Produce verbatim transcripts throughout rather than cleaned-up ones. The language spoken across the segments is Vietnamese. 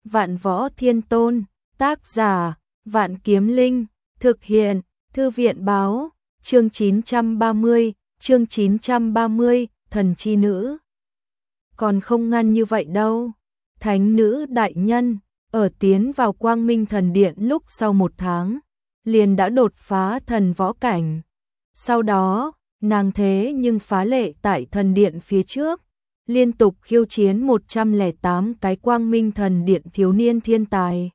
Vạn Võ Thiên Tôn, tác giả, Vạn Kiếm Linh, thực hiện, Thư viện báo, chương chín trăm ba mươi, chương chín trăm ba mươi, thần chi nữ. Còn không ngăn như vậy đâu, thánh nữ đại nhân, ở tiến vào Quang Minh Thần Điện lúc sau một tháng, liền đã đột phá thần võ cảnh. Sau đó, nàng thế nhưng phá lệ tại thần điện phía trước, liên tục khiêu chiến một trăm lẻ tám cái Quang Minh Thần Điện thiếu niên thiên tài.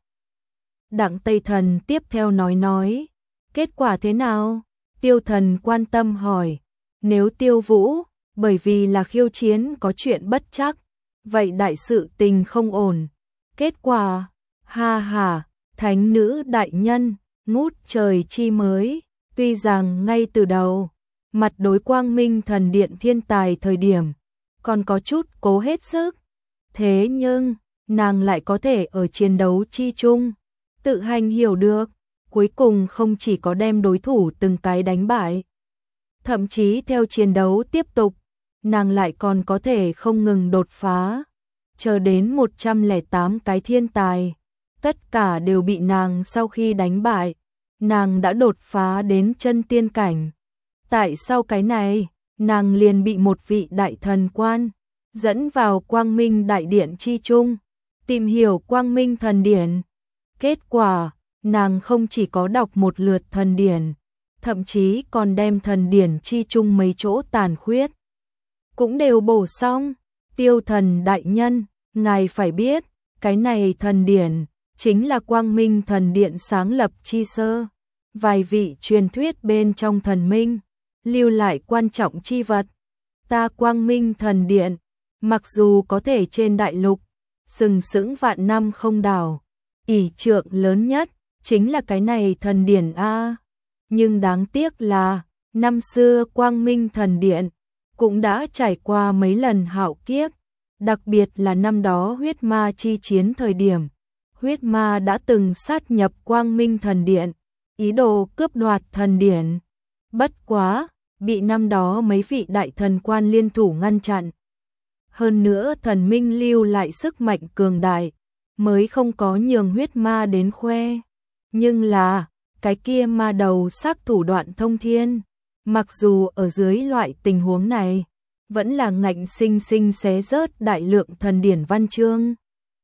Đặng Tây Thần tiếp theo nói nói, kết quả thế nào? Tiêu Thần quan tâm hỏi, nếu Tiêu Vũ, bởi vì là khiêu chiến có chuyện bất chắc, vậy đại sự tình không ổn. Kết quả, ha ha, thánh nữ đại nhân, ngút trời chi mới, tuy rằng ngay từ đầu, mặt đối Quang Minh Thần Điện thiên tài thời điểm, còn có chút cố hết sức. Thế nhưng, nàng lại có thể ở chiến đấu chi chung, tự hành hiểu được, cuối cùng không chỉ có đem đối thủ từng cái đánh bại. Thậm chí theo chiến đấu tiếp tục, nàng lại còn có thể không ngừng đột phá, chờ đến một trăm lẻ tám cái thiên tài. Tất cả đều bị nàng sau khi đánh bại, nàng đã đột phá đến chân tiên cảnh. Tại sau cái này, nàng liền bị một vị đại thần quan dẫn vào Quang Minh Đại Điện chi chung, tìm hiểu Quang Minh Thần Điển. Kết quả, nàng không chỉ có đọc một lượt thần điển, thậm chí còn đem thần điển chi chung mấy chỗ tàn khuyết cũng đều bổ xong. Tiêu Thần đại nhân, ngài phải biết, cái này thần điển chính là Quang Minh Thần Điện sáng lập chi sơ, vài vị truyền thuyết bên trong thần minh lưu lại quan trọng chi vật. Ta Quang Minh Thần Điện, mặc dù có thể trên đại lục sừng sững vạn năm không đảo, ỷ trượng lớn nhất chính là cái này thần điển a. Nhưng đáng tiếc là, năm xưa Quang Minh Thần Điện cũng đã trải qua mấy lần hạo kiếp, đặc biệt là năm đó huyết ma chi chiến thời điểm, huyết ma đã từng sát nhập Quang Minh Thần Điện, ý đồ cướp đoạt thần điển. Bất quá, bị năm đó mấy vị đại thần quan liên thủ ngăn chặn. Hơn nữa thần minh lưu lại sức mạnh cường đại, mới không có nhường huyết ma đến khoe. Nhưng là, cái kia ma đầu sắc thủ đoạn thông thiên, mặc dù ở dưới loại tình huống này, vẫn là ngạnh sinh sinh xé rớt đại lượng thần điển văn chương,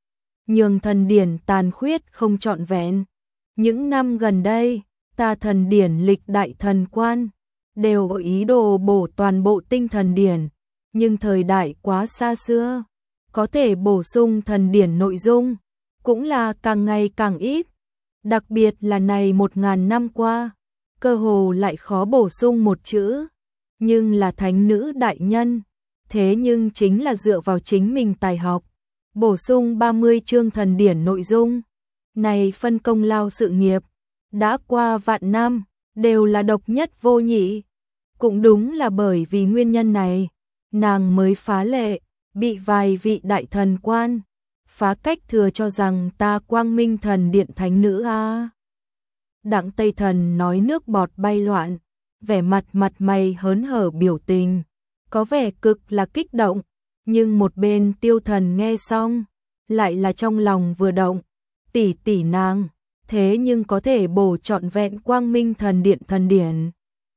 nhường thần điển tàn khuyết không trọn vẹn. Những năm gần đây, ta thần điển lịch đại thần quan đều có ý đồ bổ toàn bộ tinh thần điển, nhưng thời đại quá xa xưa, có thể bổ sung thần điển nội dung cũng là càng ngày càng ít. Đặc biệt là này một ngàn năm qua, cơ hồ lại khó bổ sung một chữ. Nhưng là thánh nữ đại nhân, thế nhưng chính là dựa vào chính mình tài học, bổ sung ba mươi chương thần điển nội dung. Này phân công lao sự nghiệp, đã qua vạn năm, đều là độc nhất vô nhị. Cũng đúng là bởi vì nguyên nhân này, nàng mới phá lệ, bị vài vị đại thần quan phá cách thừa cho rằng ta Quang Minh Thần Điện thánh nữ a. Đặng Tây Thần nói nước bọt bay loạn, vẻ mặt mặt mày hớn hở biểu tình, có vẻ cực là kích động, nhưng một bên Tiêu Thần nghe xong, lại là trong lòng vừa động, tỷ tỷ nàng, thế nhưng có thể bổ trọn vẹn Quang Minh Thần Điện thần điển.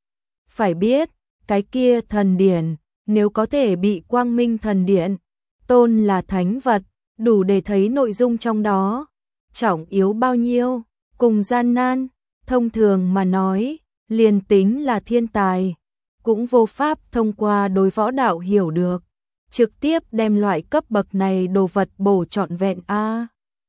Phải biết, cái kia thần điển, nếu có thể bị Quang Minh Thần Điện tôn là thánh vật, đủ để thấy nội dung trong đó trọng yếu bao nhiêu, cùng gian nan. Thông thường mà nói, liền tính là thiên tài, cũng vô pháp thông qua đối võ đạo hiểu được, trực tiếp đem loại cấp bậc này đồ vật bổ trọn vẹn a.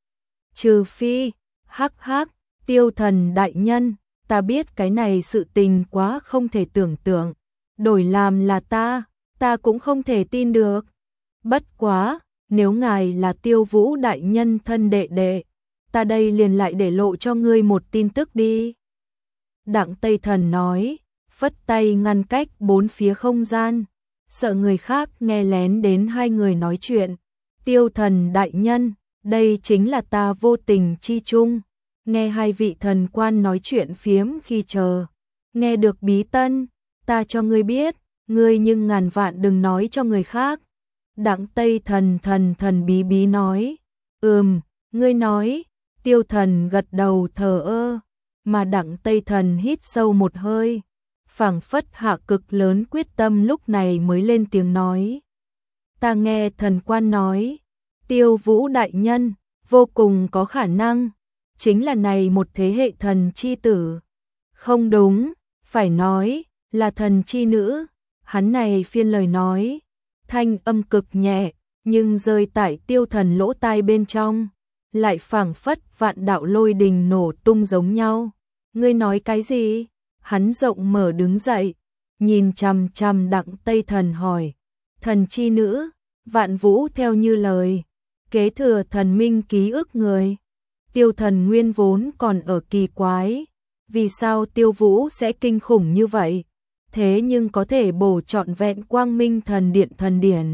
Trừ phi, hắc hắc, Tiêu Thần đại nhân, ta biết cái này sự tình quá không thể tưởng tượng, đổi làm là ta, ta cũng không thể tin được. Bất quá, nếu ngài là Tiêu Vũ đại nhân thân đệ đệ, ta đây liền lại để lộ cho ngươi một tin tức đi. Đặng Tây Thần nói, phất tay ngăn cách bốn phía không gian, sợ người khác nghe lén đến hai người nói chuyện. Tiêu Thần đại nhân, đây chính là ta vô tình chi chung, nghe hai vị thần quan nói chuyện phiếm khi chờ, nghe được bí tân, ta cho ngươi biết, ngươi nhưng ngàn vạn đừng nói cho người khác. Đặng Tây Thần thần thần bí bí nói, ừm, Ngươi nói, Tiêu Thần gật đầu thờ ơ, mà Đặng Tây Thần hít sâu một hơi, phảng phất hạ cực lớn quyết tâm lúc này mới lên tiếng nói. Ta nghe thần quan nói, Tiêu Vũ đại nhân, vô cùng có khả năng, chính là này một thế hệ thần chi tử. Không đúng, phải nói, là thần chi nữ. Hắn này phiên lời nói, thanh âm cực nhẹ, nhưng rơi tại Tiêu Thần lỗ tai bên trong, lại phảng phất vạn đạo lôi đình nổ tung giống nhau. Ngươi nói cái gì? Hắn rộng mở đứng dậy, nhìn chằm chằm Đặng Tây Thần hỏi. Thần chi nữ, Vạn Vũ theo như lời, kế thừa thần minh ký ức người. Tiêu Thần nguyên vốn còn ở kỳ quái, vì sao Tiêu Vũ sẽ kinh khủng như vậy? Thế nhưng có thể bổ trọn vẹn Quang Minh Thần Điện thần điển.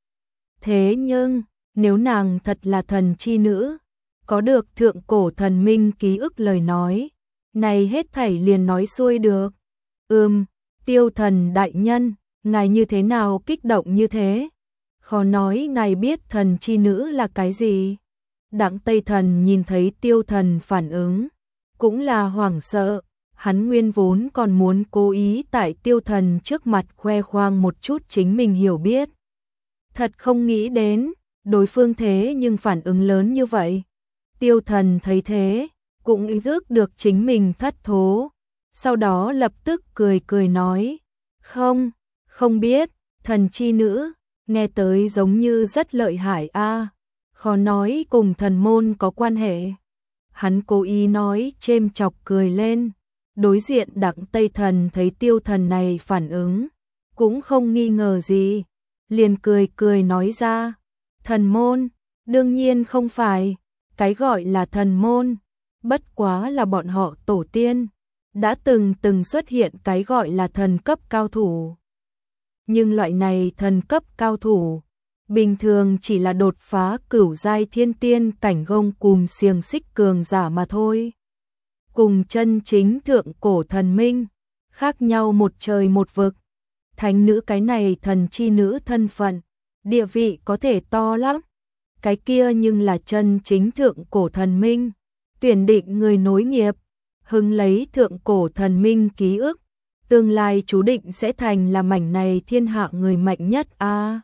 Thế nhưng, nếu nàng thật là thần chi nữ, có được thượng cổ thần minh ký ức lời nói, này hết thảy liền nói xuôi được. Ừm, Tiêu Thần đại nhân, ngài như thế nào kích động như thế? Khó nói ngài biết thần chi nữ là cái gì? Đặng Tây Thần nhìn thấy Tiêu Thần phản ứng, cũng là hoảng sợ. Hắn nguyên vốn còn muốn cố ý tại Tiêu Thần trước mặt khoe khoang một chút chính mình hiểu biết. Thật không nghĩ đến, đối phương thế nhưng phản ứng lớn như vậy. Tiêu Thần thấy thế, cũng ý thức được chính mình thất thố. Sau đó lập tức cười cười nói, không, không biết, thần chi nữ, nghe tới giống như rất lợi hại a, khó nói cùng thần môn có quan hệ. Hắn cố ý nói chêm chọc cười lên. Đối diện Đặng Tây Thần thấy Tiêu Thần này phản ứng, cũng không nghi ngờ gì, liền cười cười nói ra, thần môn, đương nhiên không phải, cái gọi là thần môn, bất quá là bọn họ tổ tiên, đã từng từng xuất hiện cái gọi là thần cấp cao thủ. Nhưng loại này thần cấp cao thủ, bình thường chỉ là đột phá cửu giai thiên tiên cảnh gông cùm xiềng xích cường giả mà thôi. Cùng chân chính thượng cổ thần minh, khác nhau một trời một vực. Thánh nữ cái này thần chi nữ thân phận, địa vị có thể to lắm. Cái kia nhưng là chân chính thượng cổ thần minh, tuyển định người nối nghiệp, hưng lấy thượng cổ thần minh ký ức, tương lai chú định sẽ thành là mảnh này thiên hạ người mạnh nhất a. À,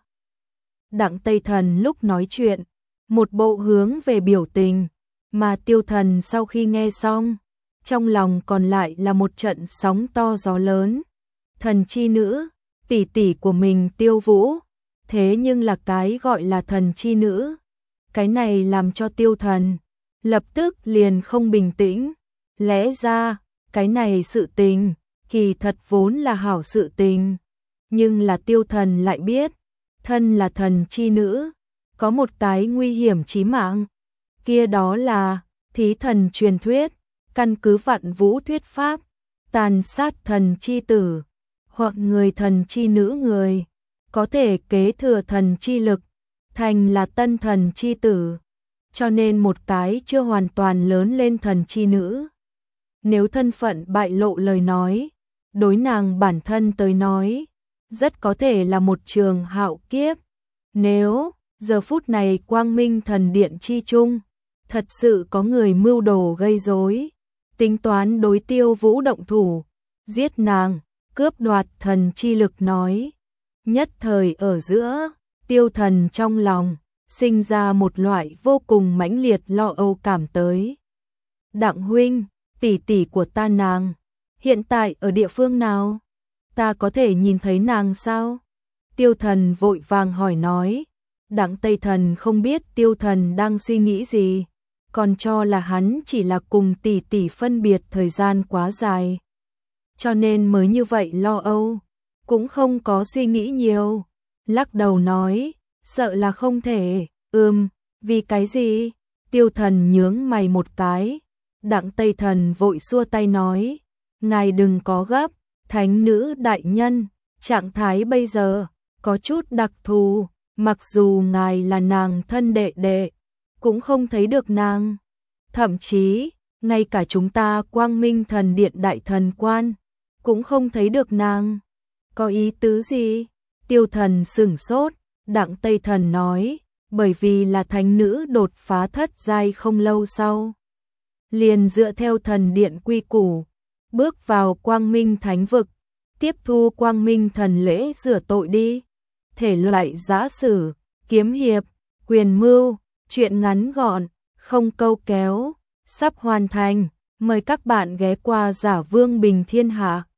Đặng Tây Thần lúc nói chuyện, một bộ hướng về biểu tình, mà Tiêu Thần sau khi nghe xong, trong lòng còn lại là một trận sóng to gió lớn. Thần chi nữ, tỷ tỷ của mình Tiêu Vũ, thế nhưng là cái gọi là thần chi nữ. Cái này làm cho Tiêu Thần lập tức liền không bình tĩnh. Lẽ ra, cái này sự tình, kỳ thật vốn là hảo sự tình. Nhưng là Tiêu Thần lại biết, thân là thần chi nữ, có một cái nguy hiểm chí mạng. Kia đó là thí thần truyền thuyết. Căn cứ Vạn Vũ thuyết pháp, tàn sát thần chi tử, hoặc người thần chi nữ người, có thể kế thừa thần chi lực, thành là tân thần chi tử. Cho nên một cái chưa hoàn toàn lớn lên thần chi nữ, nếu thân phận bại lộ lời nói, đối nàng bản thân tới nói, rất có thể là một trường hạo kiếp. Nếu giờ phút này Quang Minh Thần Điện chi chung, thật sự có người mưu đồ gây rối, tính toán đối Tiêu Vũ động thủ, giết nàng, cướp đoạt thần chi lực nói. Nhất thời ở giữa, Tiêu Thần trong lòng, sinh ra một loại vô cùng mãnh liệt lo âu cảm tới. Đặng huynh, tỷ tỷ của ta nàng, hiện tại ở địa phương nào? Ta có thể nhìn thấy nàng sao? Tiêu Thần vội vàng hỏi nói. Đặng Tây Thần không biết Tiêu Thần đang suy nghĩ gì, còn cho là hắn chỉ là cùng tỷ tỷ phân biệt thời gian quá dài, cho nên mới như vậy lo âu, cũng không có suy nghĩ nhiều, lắc đầu nói, sợ là không thể. Ừm, vì cái gì? Tiêu Thần nhướng mày một cái. Đặng Tây Thần vội xua tay nói, ngài đừng có gấp, thánh nữ đại nhân, trạng thái bây giờ có chút đặc thù, mặc dù ngài là nàng thân đệ đệ, cũng không thấy được nàng. Thậm chí, ngay cả chúng ta Quang Minh Thần Điện đại thần quan, cũng không thấy được nàng. Có ý tứ gì? Tiêu Thần sửng sốt. Đặng Tây Thần nói, bởi vì là thánh nữ đột phá thất giai không lâu sau. Liền dựa theo thần điện quy củ, bước vào quang minh thánh vực, tiếp thu quang minh thần lễ rửa tội đi. Thể loại giã sử, kiếm hiệp, quyền mưu, truyện ngắn gọn, không câu kéo, sắp hoàn thành. Mời các bạn ghé qua Giả Vương Bình Thiên Hạ.